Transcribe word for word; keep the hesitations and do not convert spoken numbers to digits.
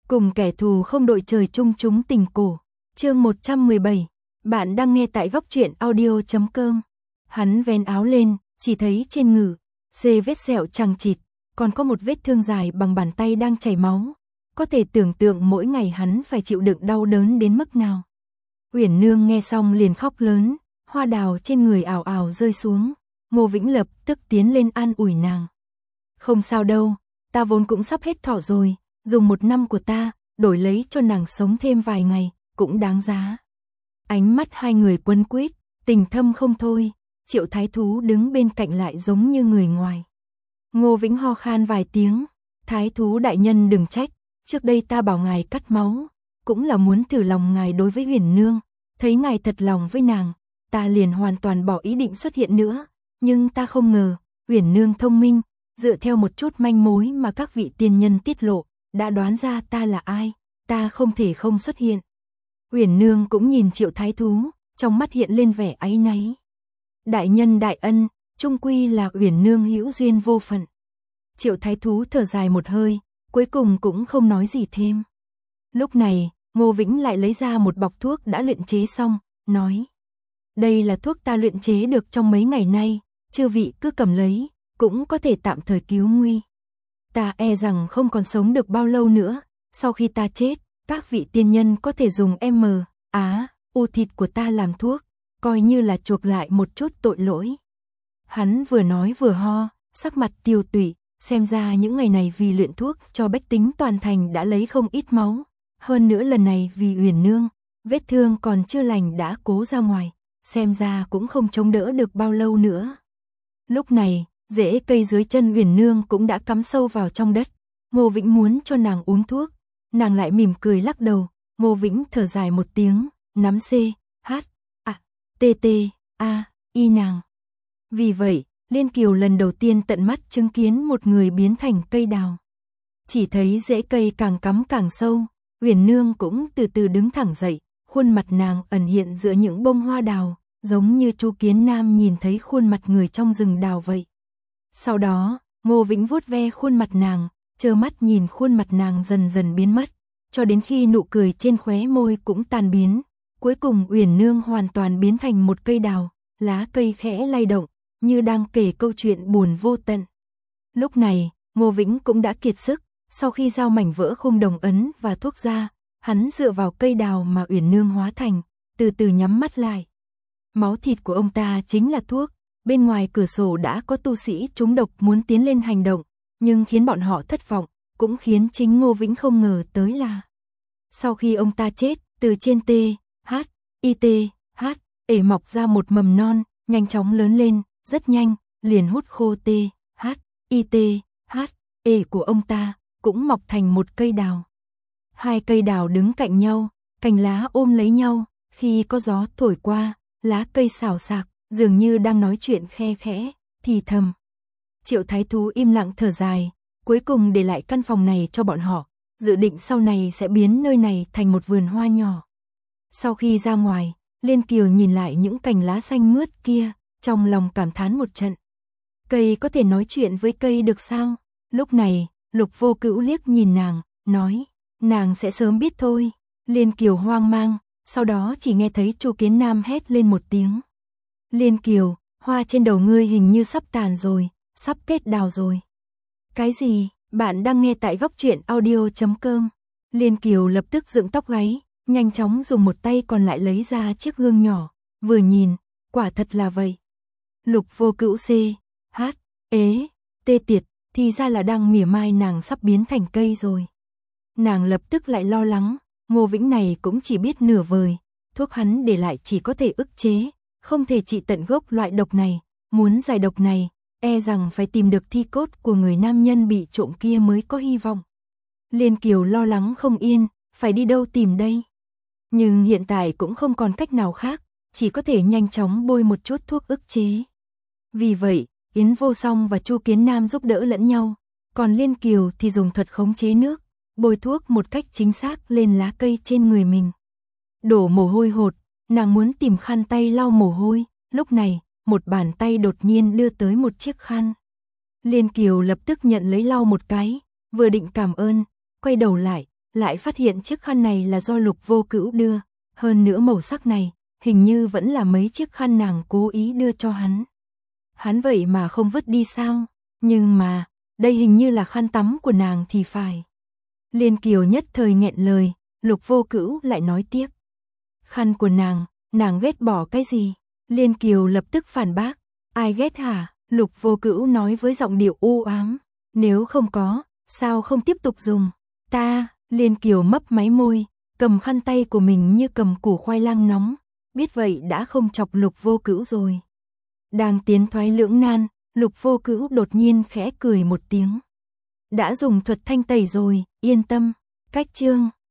Cùng kẻ thù không đội trời chung chúng tình cổ. Chương một trăm mười bảy. Bạn đang nghe tại góc truyện audio chấm com. Hắn vén áo lên, chỉ thấy trên ngực xê vết sẹo chằng chịt, còn có một vết thương dài bằng bàn tay đang chảy máu. Có thể tưởng tượng mỗi ngày hắn phải chịu đựng đau đớn đến mức nào. Uyển Nương nghe xong liền khóc lớn, hoa đào trên người ào ào rơi xuống. Ngô Vĩnh lập tức tiến lên an ủi nàng. Không sao đâu, ta vốn cũng sắp hết thọ rồi, dùng một năm của ta, đổi lấy cho nàng sống thêm vài ngày, cũng đáng giá. Ánh mắt hai người quấn quýt, tình thâm không thôi. Triệu Thái Thú đứng bên cạnh lại giống như người ngoài. Ngô Vĩnh ho khan vài tiếng. Thái Thú đại nhân đừng trách, trước đây ta bảo ngài cắt máu, cũng là muốn thử lòng ngài đối với Uyển Nương. Thấy ngài thật lòng với nàng, ta liền hoàn toàn bỏ ý định xuất hiện nữa. Nhưng ta không ngờ, Uyển Nương thông minh, dựa theo một chút manh mối mà các vị tiên nhân tiết lộ, đã đoán ra ta là ai, ta không thể không xuất hiện. Uyển Nương cũng nhìn Triệu Thái Thú, trong mắt hiện lên vẻ áy náy. Đại nhân đại ân, chung quy là Uyển Nương hữu duyên vô phận. Triệu Thái Thú thở dài một hơi, cuối cùng cũng không nói gì thêm. Lúc này, Ngô Vĩnh lại lấy ra một bọc thuốc đã luyện chế xong, nói. Đây là thuốc ta luyện chế được trong mấy ngày nay, chư vị cứ cầm lấy, cũng có thể tạm thời cứu nguy. Ta e rằng không còn sống được bao lâu nữa, sau khi ta chết, các vị tiên nhân có thể dùng M, á, u thịt của ta làm thuốc, coi như là chuộc lại một chút tội lỗi. Hắn vừa nói vừa ho, sắc mặt tiêu tụy, xem ra những ngày này vì luyện thuốc cho bách tính toàn thành đã lấy không ít máu. Hơn nữa lần này vì Uyển Nương, vết thương còn chưa lành đã cố ra ngoài, xem ra cũng không chống đỡ được bao lâu nữa. Lúc này, rễ cây dưới chân Uyển Nương cũng đã cắm sâu vào trong đất. Ngô Vĩnh muốn cho nàng uống thuốc, nàng lại mỉm cười lắc đầu. Ngô Vĩnh thở dài một tiếng, nắm C, H, A, T, T, A, Y nàng. Vì vậy, Liên Kiều lần đầu tiên tận mắt chứng kiến một người biến thành cây đào. Chỉ thấy rễ cây càng cắm càng sâu, Uyển Nương cũng từ từ đứng thẳng dậy, khuôn mặt nàng ẩn hiện giữa những bông hoa đào, giống như Chu Kiến Nam nhìn thấy khuôn mặt người trong rừng đào vậy. Sau đó, Ngô Vĩnh vuốt ve khuôn mặt nàng, trơ mắt nhìn khuôn mặt nàng dần dần biến mất, cho đến khi nụ cười trên khóe môi cũng tan biến. Cuối cùng Uyển Nương hoàn toàn biến thành một cây đào, lá cây khẽ lay động, như đang kể câu chuyện buồn vô tận. Lúc này, Ngô Vĩnh cũng đã kiệt sức, sau khi giao mảnh vỡ khung đồng ấn và thuốc ra, hắn dựa vào cây đào mà Uyển Nương hóa thành, từ từ nhắm mắt lại. Máu thịt của ông ta chính là thuốc. Bên ngoài cửa sổ đã có tu sĩ trúng độc muốn tiến lên hành động, nhưng khiến bọn họ thất vọng, cũng khiến chính Ngô Vĩnh không ngờ tới là. Sau khi ông ta chết, từ trên T, H, I T, H, ể mọc ra một mầm non, nhanh chóng lớn lên, rất nhanh, liền hút khô T, H, I T, H, ể của ông ta, cũng mọc thành một cây đào. Hai cây đào đứng cạnh nhau, cành lá ôm lấy nhau, khi có gió thổi qua, lá cây xào xạc, dường như đang nói chuyện khe khẽ, thì thầm. Triệu Thái Thú im lặng thở dài, cuối cùng để lại căn phòng này cho bọn họ, dự định sau này sẽ biến nơi này thành một vườn hoa nhỏ. Sau khi ra ngoài, Liên Kiều nhìn lại những cành lá xanh mướt kia, trong lòng cảm thán một trận. Cây có thể nói chuyện với cây được sao? Lúc này, Lục Vô Cữu liếc nhìn nàng, nói, nàng sẽ sớm biết thôi. Liên Kiều hoang mang, sau đó chỉ nghe thấy Chu Kiến Nam hét lên một tiếng. Liên Kiều, hoa trên đầu ngươi hình như sắp tàn rồi, sắp kết đào rồi. Cái gì? Bạn đang nghe tại góc truyện audio chấm com. Liên Kiều lập tức dựng tóc gáy, nhanh chóng dùng một tay còn lại lấy ra chiếc gương nhỏ, vừa nhìn, quả thật là vậy. Lục Vô Cữu C, H, ế, tê tiệt, thì ra là đang mỉa mai nàng sắp biến thành cây rồi. Nàng lập tức lại lo lắng, Ngô Vĩnh này cũng chỉ biết nửa vời, thuốc hắn để lại chỉ có thể ức chế, không thể trị tận gốc loại độc này, muốn giải độc này, e rằng phải tìm được thi cốt của người nam nhân bị trộm kia mới có hy vọng. Liên Kiều lo lắng không yên, phải đi đâu tìm đây? Nhưng hiện tại cũng không còn cách nào khác, chỉ có thể nhanh chóng bôi một chút thuốc ức chế. Vì vậy, Yến Vô Song và Chu Kiến Nam giúp đỡ lẫn nhau, còn Liên Kiều thì dùng thuật khống chế nước, bôi thuốc một cách chính xác lên lá cây trên người mình. Đổ mồ hôi hột, nàng muốn tìm khăn tay lau mồ hôi, lúc này, một bàn tay đột nhiên đưa tới một chiếc khăn. Liên Kiều lập tức nhận lấy lau một cái, vừa định cảm ơn, quay đầu lại, lại phát hiện chiếc khăn này là do Lục Vô Cữu đưa, hơn nữa màu sắc này, hình như vẫn là mấy chiếc khăn nàng cố ý đưa cho hắn. Hắn vậy mà không vứt đi sao? Nhưng mà, đây hình như là khăn tắm của nàng thì phải. Liên Kiều nhất thời nghẹn lời, Lục Vô Cữu lại nói tiếp. Khăn của nàng, nàng ghét bỏ cái gì? Liên Kiều lập tức phản bác. Ai ghét hả? Lục Vô Cữu nói với giọng điệu u ám. Nếu không có, sao không tiếp tục dùng? Ta, Liên Kiều mấp máy môi, cầm khăn tay của mình như cầm củ khoai lang nóng. Biết vậy đã không chọc Lục Vô Cữu rồi. Đang tiến thoái lưỡng nan, Lục Vô Cữu đột nhiên khẽ cười một tiếng. Đã dùng thuật thanh tẩy rồi, yên tâm. Cách chương